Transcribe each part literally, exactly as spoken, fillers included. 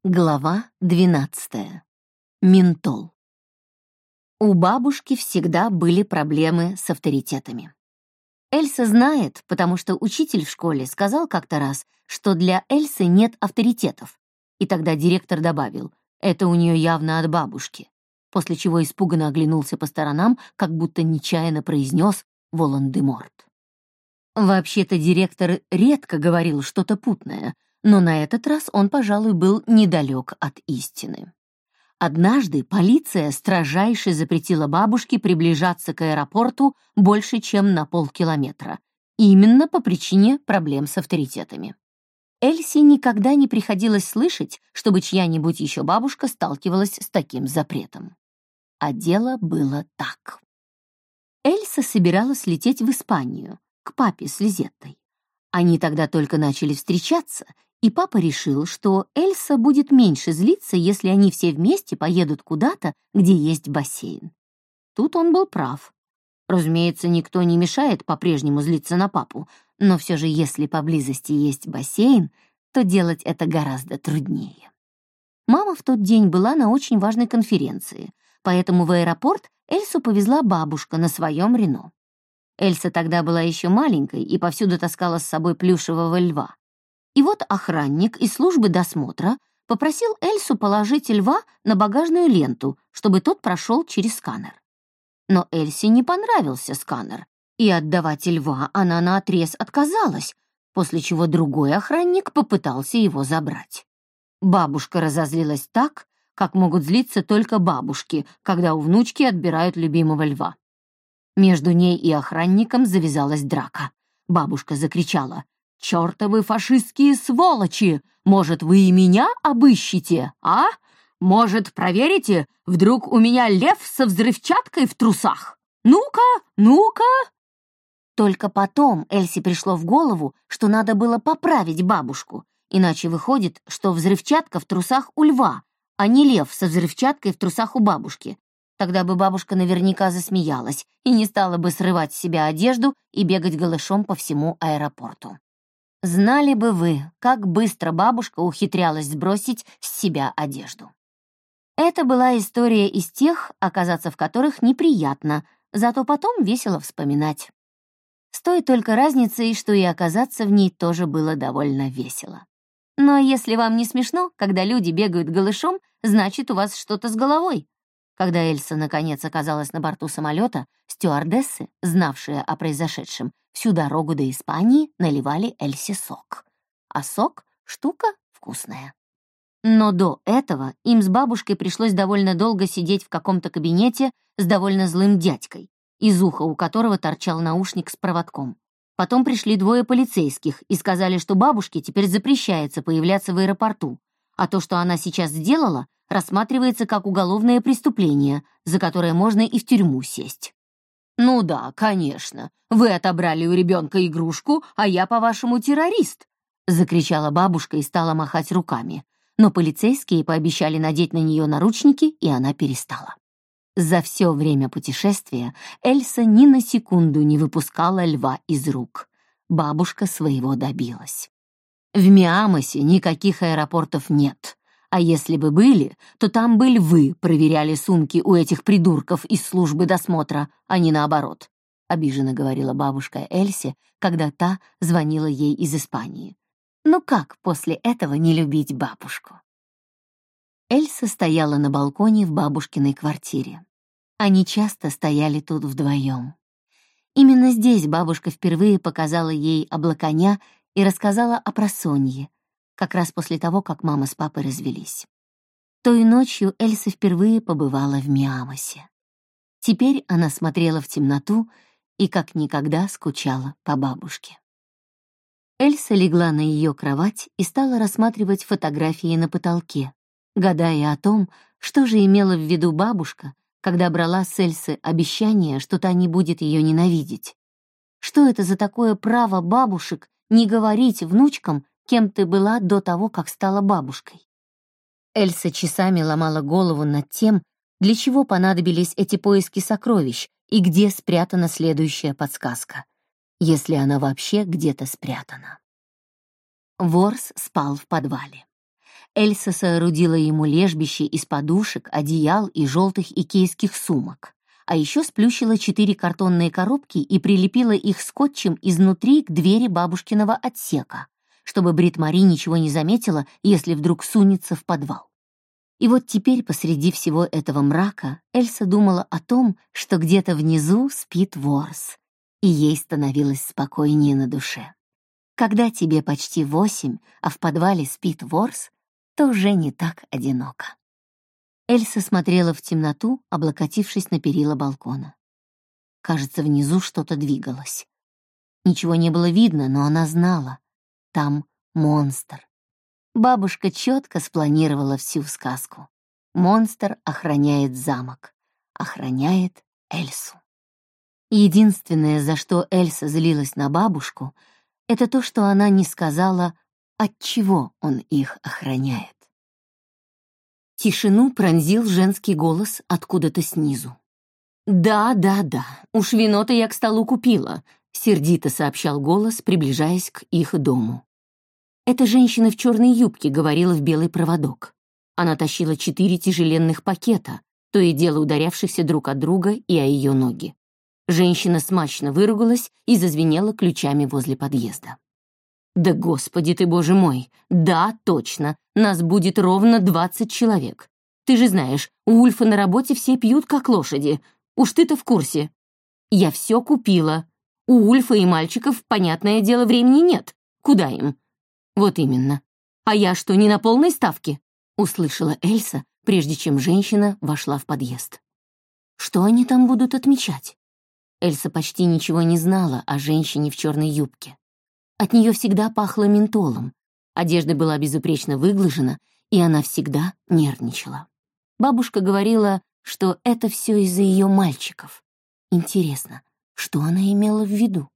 Глава двенадцатая. Ментол. У бабушки всегда были проблемы с авторитетами. Эльса знает, потому что учитель в школе сказал как-то раз, что для Эльсы нет авторитетов. И тогда директор добавил: «Это у нее явно от бабушки», после чего испуганно оглянулся по сторонам, как будто нечаянно произнес Волан-де-Морт. Вообще-то директор редко говорил что-то путное, но на этот раз он, пожалуй, был недалек от истины. Однажды полиция строжайше запретила бабушке приближаться к аэропорту больше, чем на полкилометра, именно по причине проблем с авторитетами. Эльсе никогда не приходилось слышать, чтобы чья-нибудь еще бабушка сталкивалась с таким запретом. А дело было так. Эльса собиралась лететь в Испанию, к папе с Лизеттой. Они тогда только начали встречаться, и папа решил, что Эльса будет меньше злиться, если они все вместе поедут куда-то, где есть бассейн. Тут он был прав. Разумеется, никто не мешает по-прежнему злиться на папу, но все же если поблизости есть бассейн, то делать это гораздо труднее. Мама в тот день была на очень важной конференции, поэтому в аэропорт Эльсу повезла бабушка на своем Рено. Эльса тогда была еще маленькой и повсюду таскала с собой плюшевого льва. И вот охранник из службы досмотра попросил Эльсу положить льва на багажную ленту, чтобы тот прошел через сканер. Но Эльсе не понравился сканер, и отдавать льва она наотрез отказалась, после чего другой охранник попытался его забрать. Бабушка разозлилась так, как могут злиться только бабушки, когда у внучки отбирают любимого льва. Между ней и охранником завязалась драка. Бабушка закричала: «Чёртовы фашистские сволочи! Может, вы и меня обыщите, а? Может, проверите, вдруг у меня лев со взрывчаткой в трусах? Ну-ка, ну-ка!» Только потом Эльсе пришло в голову, что надо было поправить бабушку, иначе выходит, что взрывчатка в трусах у льва, а не лев со взрывчаткой в трусах у бабушки. Тогда бы бабушка наверняка засмеялась и не стала бы срывать с себя одежду и бегать голышом по всему аэропорту. Знали бы вы, как быстро бабушка ухитрялась сбросить с себя одежду. Это была история из тех, оказаться в которых неприятно, зато потом весело вспоминать. С той только разницей, что и оказаться в ней тоже было довольно весело. Но если вам не смешно, когда люди бегают голышом, значит, у вас что-то с головой. Когда Эльса наконец оказалась на борту самолета, стюардессы, знавшие о произошедшем, всю дорогу до Испании наливали Эльсе сок. А сок — штука вкусная. Но до этого им с бабушкой пришлось довольно долго сидеть в каком-то кабинете с довольно злым дядькой, из уха у которого торчал наушник с проводком. Потом пришли двое полицейских и сказали, что бабушке теперь запрещается появляться в аэропорту, а то, что она сейчас сделала, рассматривается как уголовное преступление, за которое можно и в тюрьму сесть. «Ну да, конечно, вы отобрали у ребенка игрушку, а я, по-вашему, террорист!» — закричала бабушка и стала махать руками. Но полицейские пообещали надеть на нее наручники, и она перестала. За все время путешествия Эльса ни на секунду не выпускала льва из рук. Бабушка своего добилась. В Миамосе никаких аэропортов нет. А если бы были, то там бы львы проверяли сумки у этих придурков из службы досмотра, а не наоборот, — обиженно говорила бабушка Эльсе, когда та звонила ей из Испании. Ну как после этого не любить бабушку? Эльса стояла на балконе в бабушкиной квартире. Они часто стояли тут вдвоем. Именно здесь бабушка впервые показала ей облаконя и рассказала о просонье, как раз после того, как мама с папой развелись. Той ночью Эльса впервые побывала в Миамосе. Теперь она смотрела в темноту и как никогда скучала по бабушке. Эльса легла на ее кровать и стала рассматривать фотографии на потолке, гадая о том, что же имела в виду бабушка, когда брала с Эльсы обещание, что та не будет ее ненавидеть. Что это за такое право бабушек не говорить внучкам, кем ты была до того, как стала бабушкой? Эльса часами ломала голову над тем, для чего понадобились эти поиски сокровищ и где спрятана следующая подсказка, если она вообще где-то спрятана. Ворс спал в подвале. Эльса соорудила ему лежбище из подушек, одеял и желтых икейских сумок, а еще сплющила четыре картонные коробки и прилепила их скотчем изнутри к двери бабушкиного отсека, чтобы Брит-Мари ничего не заметила, если вдруг сунется в подвал. И вот теперь посреди всего этого мрака Эльса думала о том, что где-то внизу спит ворс, и ей становилось спокойнее на душе. Когда тебе почти восемь, а в подвале спит ворс, то уже не так одиноко. Эльса смотрела в темноту, облокотившись на перила балкона. Кажется, внизу что-то двигалось. Ничего не было видно, но она знала. Там монстр. Бабушка четко спланировала всю сказку. Монстр охраняет замок, охраняет Эльсу. Единственное, за что Эльса злилась на бабушку, это то, что она не сказала, отчего он их охраняет. Тишину пронзил женский голос откуда-то снизу. «Да, да, да, уж вино-то я к столу купила», — сердито сообщал голос, приближаясь к их дому. Эта женщина в черной юбке говорила в белый проводок. Она тащила четыре тяжеленных пакета, то и дело ударявшихся друг от друга и о ее ноги. Женщина смачно выругалась и зазвенела ключами возле подъезда. «Да господи ты, боже мой! Да, точно, нас будет ровно двадцать человек. Ты же знаешь, у Ульфа на работе все пьют, как лошади. Уж ты-то в курсе. Я все купила. У Ульфа и мальчиков, понятное дело, времени нет. Куда им?» «Вот именно. А я что, не на полной ставке?» — услышала Эльса, прежде чем женщина вошла в подъезд. «Что они там будут отмечать?» Эльса почти ничего не знала о женщине в черной юбке. От нее всегда пахло ментолом, одежда была безупречно выглажена, и она всегда нервничала. Бабушка говорила, что это все из-за ее мальчиков. Интересно, что она имела в виду?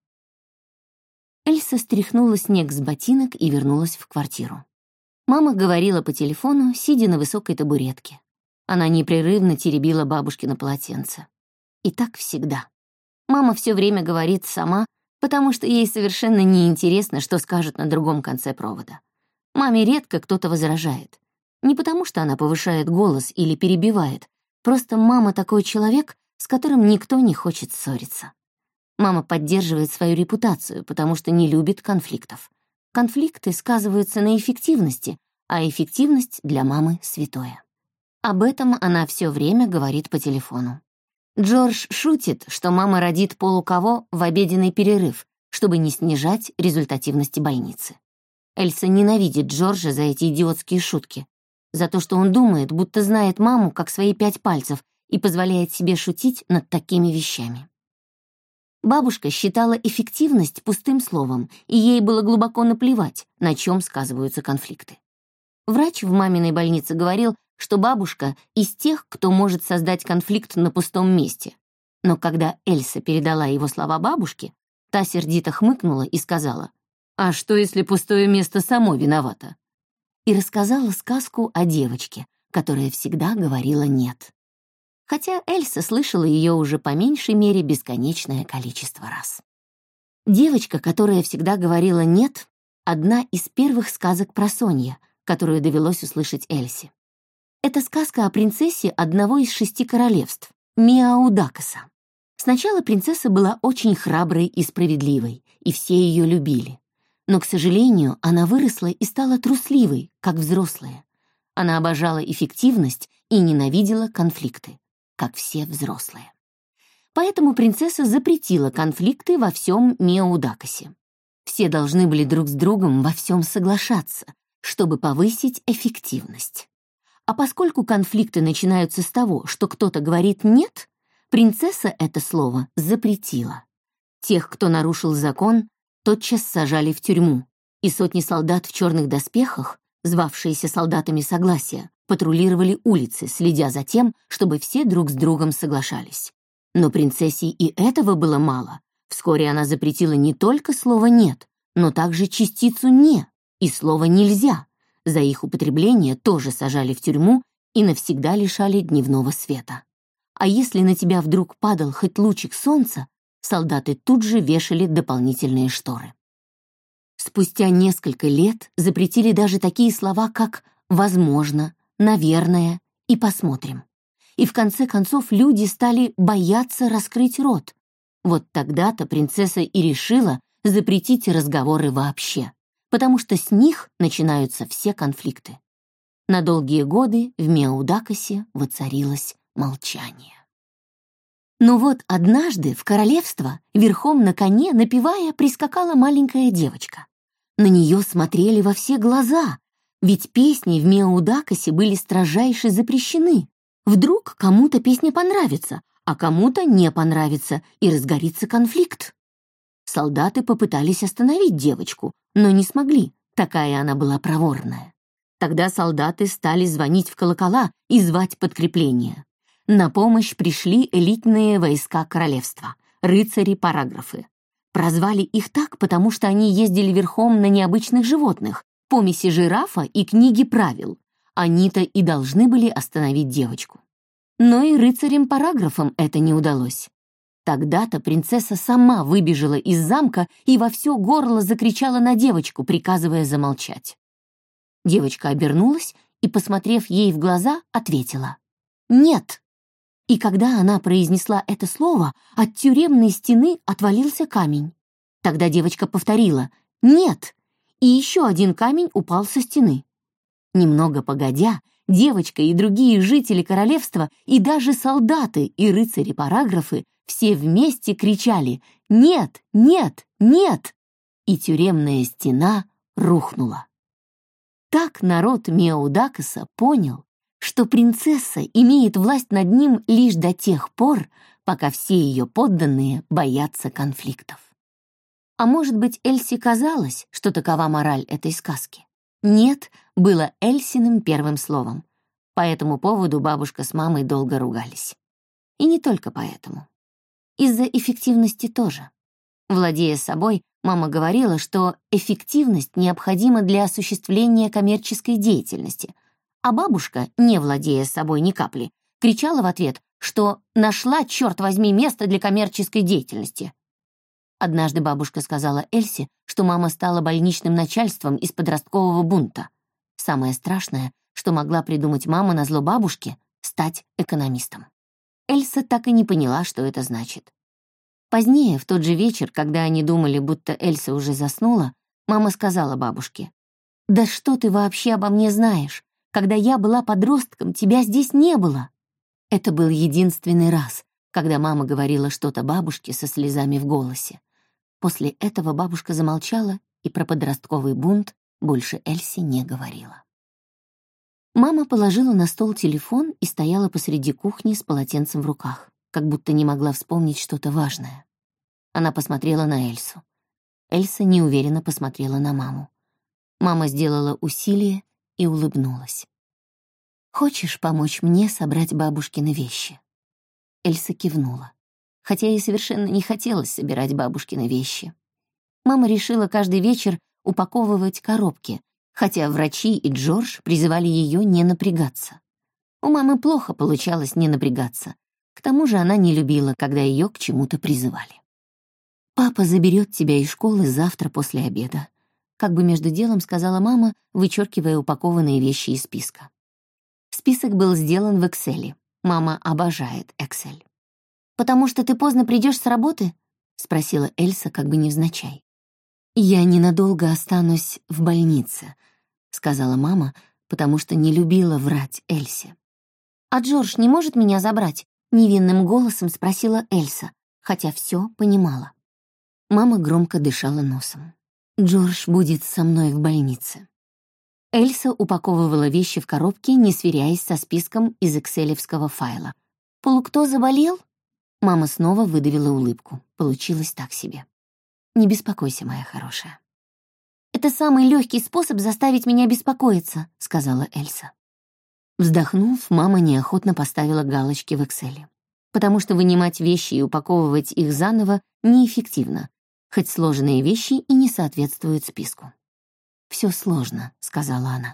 Эльса стряхнула снег с ботинок и вернулась в квартиру. Мама говорила по телефону, сидя на высокой табуретке. Она непрерывно теребила бабушкино полотенце. И так всегда. Мама все время говорит сама, потому что ей совершенно неинтересно, что скажут на другом конце провода. Маме редко кто-то возражает. Не потому что она повышает голос или перебивает, просто мама такой человек, с которым никто не хочет ссориться. Мама поддерживает свою репутацию, потому что не любит конфликтов. Конфликты сказываются на эффективности, а эффективность для мамы святое. Об этом она все время говорит по телефону. Джордж шутит, что мама родит полукого в обеденный перерыв, чтобы не снижать результативности больницы. Эльса ненавидит Джорджа за эти идиотские шутки, за то, что он думает, будто знает маму как свои пять пальцев и позволяет себе шутить над такими вещами. Бабушка считала эффективность пустым словом, и ей было глубоко наплевать, на чем сказываются конфликты. Врач в маминой больнице говорил, что бабушка из тех, кто может создать конфликт на пустом месте. Но когда Эльса передала его слова бабушке, та сердито хмыкнула и сказала: «А что, если пустое место само виновато?» И рассказала сказку о девочке, которая всегда говорила «нет». Хотя Эльса слышала ее уже по меньшей мере бесконечное количество раз. Девочка, которая всегда говорила «нет», одна из первых сказок про Сонья, которую довелось услышать Эльсе. Это сказка о принцессе одного из шести королевств, Миаудакаса. Сначала принцесса была очень храброй и справедливой, и все ее любили. Но, к сожалению, она выросла и стала трусливой, как взрослая. Она обожала эффективность и ненавидела конфликты, как все взрослые. Поэтому принцесса запретила конфликты во всем Миаудакасе. Все должны были друг с другом во всем соглашаться, чтобы повысить эффективность. А поскольку конфликты начинаются с того, что кто-то говорит «нет», принцесса это слово запретила. Тех, кто нарушил закон, тотчас сажали в тюрьму, и сотни солдат в черных доспехах, звавшиеся солдатами согласия, патрулировали улицы, следя за тем, чтобы все друг с другом соглашались. Но принцессе и этого было мало. Вскоре она запретила не только слово «нет», но также частицу «не» и слово «нельзя». За их употребление тоже сажали в тюрьму и навсегда лишали дневного света. А если на тебя вдруг падал хоть лучик солнца, солдаты тут же вешали дополнительные шторы. Спустя несколько лет запретили даже такие слова, как возможно, наверное и посмотрим. И в конце концов люди стали бояться раскрыть рот. Вот тогда-то принцесса и решила запретить разговоры вообще, потому что с них начинаются все конфликты. На долгие годы в Миаудакасе воцарилось молчание. Но вот однажды в королевство верхом на коне, напевая, прискакала маленькая девочка. На нее смотрели во все глаза, ведь песни в Миаудакасе были строжайше запрещены. Вдруг кому-то песня понравится, а кому-то не понравится, и разгорится конфликт. Солдаты попытались остановить девочку, но не смогли, такая она была проворная. Тогда солдаты стали звонить в колокола и звать подкрепление. На помощь пришли элитные войска королевства, рыцари-параграфы. Прозвали их так, потому что они ездили верхом на необычных животных, помеси жирафа и книги правил. Они-то и должны были остановить девочку. Но и рыцарям-параграфам это не удалось. Тогда-то принцесса сама выбежала из замка и во все горло закричала на девочку, приказывая замолчать. Девочка обернулась и, посмотрев ей в глаза, ответила «Нет». И когда она произнесла это слово, от тюремной стены отвалился камень. Тогда девочка повторила «Нет», и еще один камень упал со стены. Немного погодя, девочка и другие жители королевства, и даже солдаты и рыцари-параграфы все вместе кричали «Нет! Нет! Нет!» И тюремная стена рухнула. Так народ Миаудакаса понял, что принцесса имеет власть над ним лишь до тех пор, пока все ее подданные боятся конфликтов. А может быть, Эльсе казалось, что такова мораль этой сказки? «Нет» было Эльсиным первым словом. По этому поводу бабушка с мамой долго ругались. И не только поэтому. Из-за эффективности тоже. Владея собой, мама говорила, что эффективность необходима для осуществления коммерческой деятельности, а бабушка, не владея собой ни капли, кричала в ответ, что нашла, черт возьми, место для коммерческой деятельности. Однажды бабушка сказала Эльсе, что мама стала больничным начальством из подросткового бунта. Самое страшное, что могла придумать мама назло бабушке — стать экономистом. Эльса так и не поняла, что это значит. Позднее, в тот же вечер, когда они думали, будто Эльса уже заснула, мама сказала бабушке: «Да что ты вообще обо мне знаешь? Когда я была подростком, тебя здесь не было». Это был единственный раз, когда мама говорила что-то бабушке со слезами в голосе. После этого бабушка замолчала и про подростковый бунт больше Эльсе не говорила. Мама положила на стол телефон и стояла посреди кухни с полотенцем в руках, как будто не могла вспомнить что-то важное. Она посмотрела на Эльсу. Эльса неуверенно посмотрела на маму. Мама сделала усилие и улыбнулась. «Хочешь помочь мне собрать бабушкины вещи?» Эльса кивнула, хотя ей совершенно не хотелось собирать бабушкины вещи. Мама решила каждый вечер упаковывать коробки, хотя врачи и Джордж призывали ее не напрягаться. У мамы плохо получалось не напрягаться. К тому же она не любила, когда ее к чему-то призывали. «Папа заберет тебя из школы завтра после обеда», как бы между делом сказала мама, вычеркивая упакованные вещи из списка. Список был сделан в Экселе. Мама обожает Эксель. «Потому что ты поздно придешь с работы?» — спросила Эльса как бы невзначай. «Я ненадолго останусь в больнице», — сказала мама, потому что не любила врать Эльсе. «А Джордж не может меня забрать?» — невинным голосом спросила Эльса, хотя все понимала. Мама громко дышала носом. «Джордж будет со мной в больнице». Эльса упаковывала вещи в коробки, не сверяясь со списком из экселевского файла. «Полукто заболел?» Мама снова выдавила улыбку. Получилось так себе. «Не беспокойся, моя хорошая». «Это самый легкий способ заставить меня беспокоиться», — сказала Эльса. Вздохнув, мама неохотно поставила галочки в Экселе, потому что вынимать вещи и упаковывать их заново неэффективно, хоть сложенные вещи и не соответствуют списку. «Все сложно», — сказала она.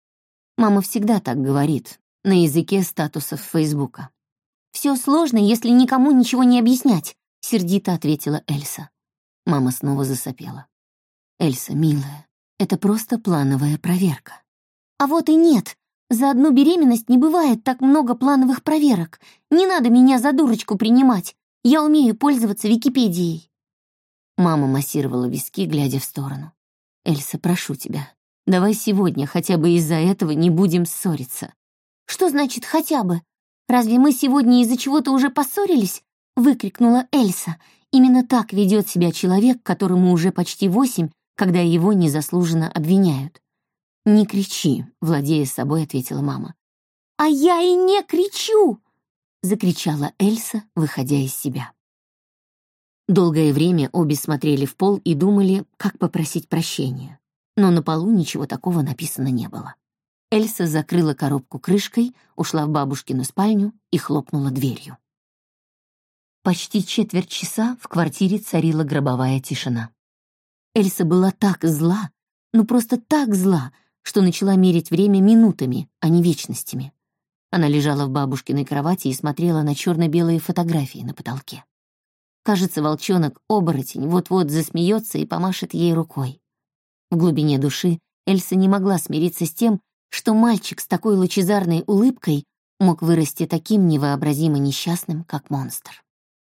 Мама всегда так говорит, на языке статусов Фейсбука. «Все сложно, если никому ничего не объяснять», — сердито ответила Эльса. Мама снова засопела. «Эльса, милая, это просто плановая проверка». А вот и нет. За одну беременность не бывает так много плановых проверок. Не надо меня за дурочку принимать. Я умею пользоваться Википедией». Мама массировала виски, глядя в сторону. «Эльса, прошу тебя, давай сегодня хотя бы из-за этого не будем ссориться». «Что значит «хотя бы»? Разве мы сегодня из-за чего-то уже поссорились?» — выкрикнула Эльса. Именно так ведет себя человек, которому уже почти восемь, когда его незаслуженно обвиняют. «Не кричи», — владея собой, ответила мама. «А я и не кричу!» — закричала Эльса, выходя из себя. Долгое время обе смотрели в пол и думали, как попросить прощения. Но на полу ничего такого написано не было. Эльса закрыла коробку крышкой, ушла в бабушкину спальню и хлопнула дверью. Почти четверть часа в квартире царила гробовая тишина. Эльса была так зла, ну просто так зла, что начала мерить время минутами, а не вечностями. Она лежала в бабушкиной кровати и смотрела на черно-белые фотографии на потолке. Кажется, волчонок-оборотень вот-вот засмеется и помашет ей рукой. В глубине души Эльса не могла смириться с тем, что мальчик с такой лучезарной улыбкой мог вырасти таким невообразимо несчастным, как монстр.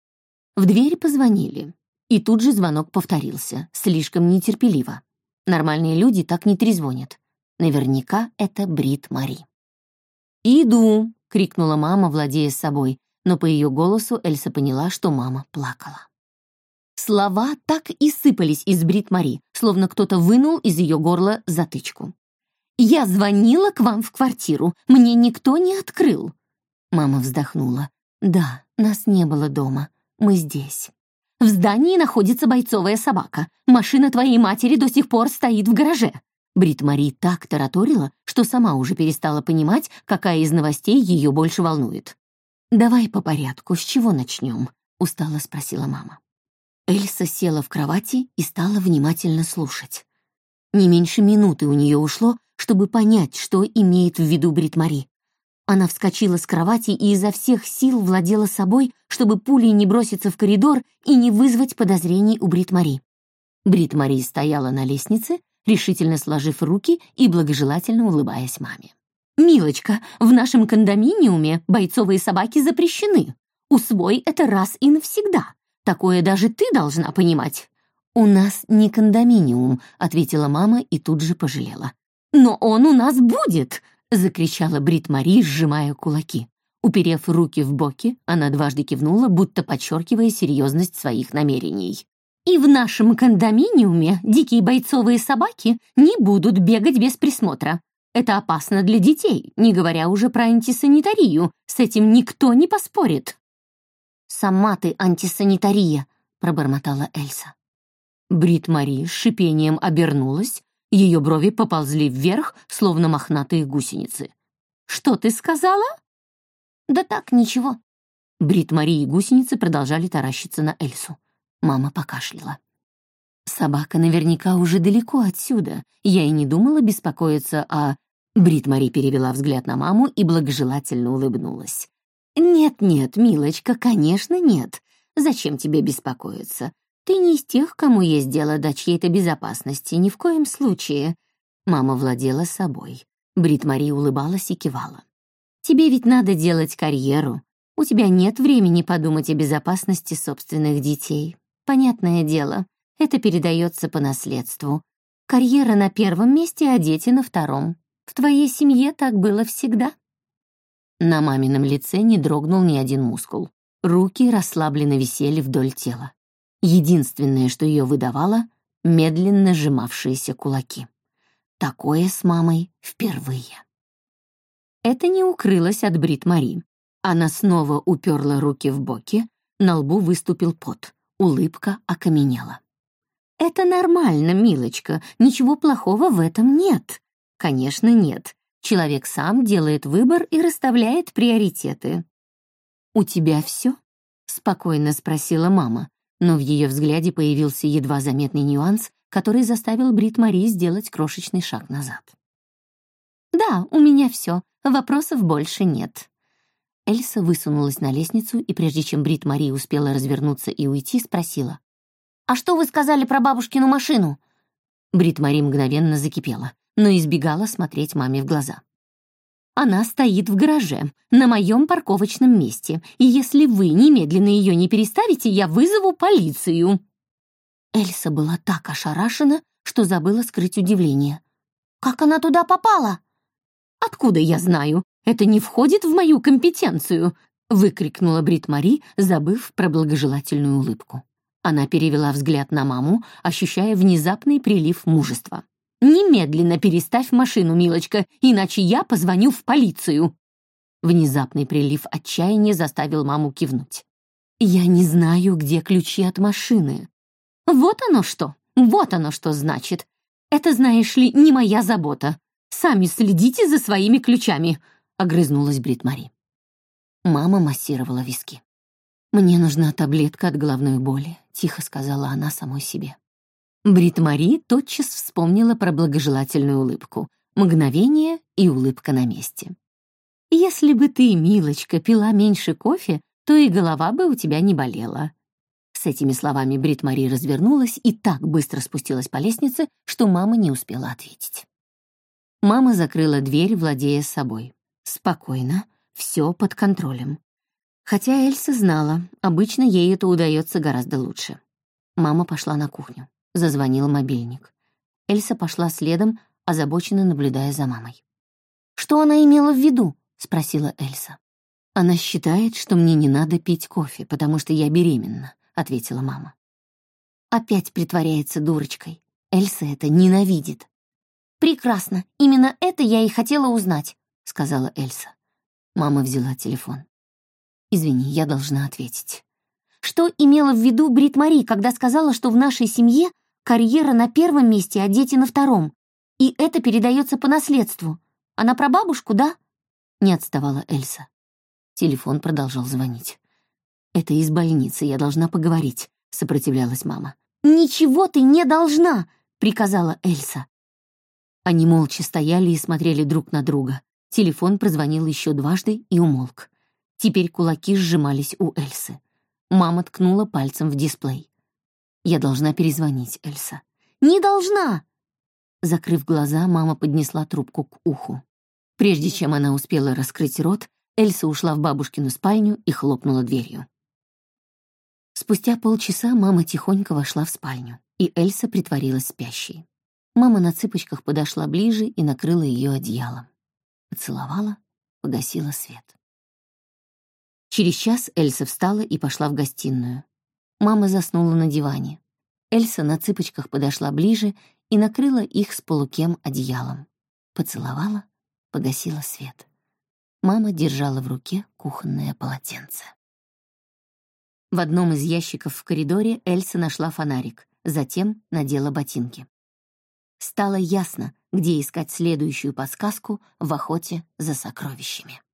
В дверь позвонили, и тут же звонок повторился, слишком нетерпеливо. Нормальные люди так не трезвонят. Наверняка это Брит Мари. «Иду!» — крикнула мама, владея собой, но по ее голосу Эльса поняла, что мама плакала. Слова так и сыпались из Брит Мари, словно кто-то вынул из ее горла затычку. «Я звонила к вам в квартиру, мне никто не открыл». Мама вздохнула. «Да, нас не было дома, мы здесь. В здании находится бойцовая собака. Машина твоей матери до сих пор стоит в гараже». Брит Мари так тараторила, что сама уже перестала понимать, какая из новостей ее больше волнует. «Давай по порядку, с чего начнем?» — устало спросила мама. Эльса села в кровати и стала внимательно слушать. Не меньше минуты у нее ушло, чтобы понять, что имеет в виду Брит Мари. Она вскочила с кровати и изо всех сил владела собой, чтобы пулей не броситься в коридор и не вызвать подозрений у Брит Мари. Брит Мари стояла на лестнице, решительно сложив руки и благожелательно улыбаясь маме. «Милочка, в нашем кондоминиуме бойцовые собаки запрещены. Усвой это раз и навсегда. Такое даже ты должна понимать». «У нас не кондоминиум», — ответила мама и тут же пожалела. «Но он у нас будет!» — закричала Брит Мари, сжимая кулаки. Уперев руки в боки, она дважды кивнула, будто подчеркивая серьезность своих намерений. «И в нашем кондоминиуме дикие бойцовые собаки не будут бегать без присмотра. Это опасно для детей, не говоря уже про антисанитарию. С этим никто не поспорит». «Сама ты антисанитария», — пробормотала Эльса. Брит Мари с шипением обернулась, ее брови поползли вверх, словно мохнатые гусеницы. «Что ты сказала?» «Да так, ничего». Брит Мари и гусеницы продолжали таращиться на Эльсу. Мама покашляла. «Собака наверняка уже далеко отсюда. Я и не думала беспокоиться о...» Брит Мари перевела взгляд на маму и благожелательно улыбнулась. «Нет-нет, милочка, конечно, нет. Зачем тебе беспокоиться? Ты не из тех, кому есть дело до чьей-то безопасности, ни в коем случае». Мама владела собой. Брит Мари улыбалась и кивала. «Тебе ведь надо делать карьеру. У тебя нет времени подумать о безопасности собственных детей. Понятное дело, это передается по наследству. Карьера на первом месте, а дети на втором. В твоей семье так было всегда». На мамином лице не дрогнул ни один мускул. Руки расслабленно висели вдоль тела. Единственное, что ее выдавало — медленно сжимавшиеся кулаки. Такое с мамой впервые. Это не укрылось от Брит Мари. Она снова уперла руки в боки, на лбу выступил пот, улыбка окаменела. «Это нормально, милочка, ничего плохого в этом нет». «Конечно, нет. Человек сам делает выбор и расставляет приоритеты». «У тебя все?» — спокойно спросила мама, но в ее взгляде появился едва заметный нюанс, который заставил Брит Мари сделать крошечный шаг назад. «Да, у меня все. Вопросов больше нет». Эльса высунулась на лестницу и, прежде чем Брит Мари успела развернуться и уйти, спросила: «А что вы сказали про бабушкину машину?» Брит Мари мгновенно закипела. но избегала смотреть маме в глаза. «Она стоит в гараже, на моем парковочном месте, и если вы немедленно ее не переставите, я вызову полицию». Эльса была так ошарашена, что забыла скрыть удивление. «Как она туда попала?» «Откуда я знаю? Это не входит в мою компетенцию!» — выкрикнула Брит-Мари, забыв про благожелательную улыбку. Она перевела взгляд на маму, ощущая внезапный прилив мужества. «Немедленно переставь машину, милочка, иначе я позвоню в полицию!» Внезапный прилив отчаяния заставил маму кивнуть. «Я не знаю, где ключи от машины». «Вот оно что! Вот оно что значит! Это, знаешь ли, не моя забота. Сами следите за своими ключами!» — огрызнулась Брит-Мари. Мама массировала виски. «Мне нужна таблетка от головной боли», — тихо сказала она самой себе. Брит-Мари тотчас вспомнила про благожелательную улыбку. Мгновение, и улыбка на месте. «Если бы ты, милочка, пила меньше кофе, то и голова бы у тебя не болела». С этими словами Брит-Мари развернулась и так быстро спустилась по лестнице, что мама не успела ответить. Мама закрыла дверь, владея собой. Спокойно, все под контролем. Хотя Эльса знала, обычно ей это удается гораздо лучше. Мама пошла на кухню. Зазвонил мобильник. Эльса пошла следом, озабоченно наблюдая за мамой. «Что она имела в виду?» — спросила Эльса. «Она считает, что мне не надо пить кофе, потому что я беременна», — ответила мама. Опять притворяется дурочкой. Эльса это ненавидит. «Прекрасно, именно это я и хотела узнать», — сказала Эльса. Мама взяла телефон. «Извини, я должна ответить». «Что имела в виду Брит-Мари, когда сказала, что в нашей семье карьера на первом месте, а дети на втором? И это передается по наследству. Она про бабушку, да?» Не отставала Эльса. Телефон продолжал звонить. «Это из больницы, я должна поговорить», — сопротивлялась мама. «Ничего ты не должна», — приказала Эльса. Они молча стояли и смотрели друг на друга. Телефон прозвонил еще дважды и умолк. Теперь кулаки сжимались у Эльсы. Мама ткнула пальцем в дисплей. «Я должна перезвонить, Эльса». «Не должна!» Закрыв глаза, мама поднесла трубку к уху. Прежде чем она успела раскрыть рот, Эльса ушла в бабушкину спальню и хлопнула дверью. Спустя полчаса мама тихонько вошла в спальню, и Эльса притворилась спящей. Мама на цыпочках подошла ближе и накрыла ее одеялом. Поцеловала, погасила свет. Через час Эльса встала и пошла в гостиную. Мама заснула на диване. Эльса на цыпочках подошла ближе и накрыла их с полукем одеялом. Поцеловала, погасила свет. Мама держала в руке кухонное полотенце. В одном из ящиков в коридоре Эльса нашла фонарик, затем надела ботинки. Стало ясно, где искать следующую подсказку в охоте за сокровищами.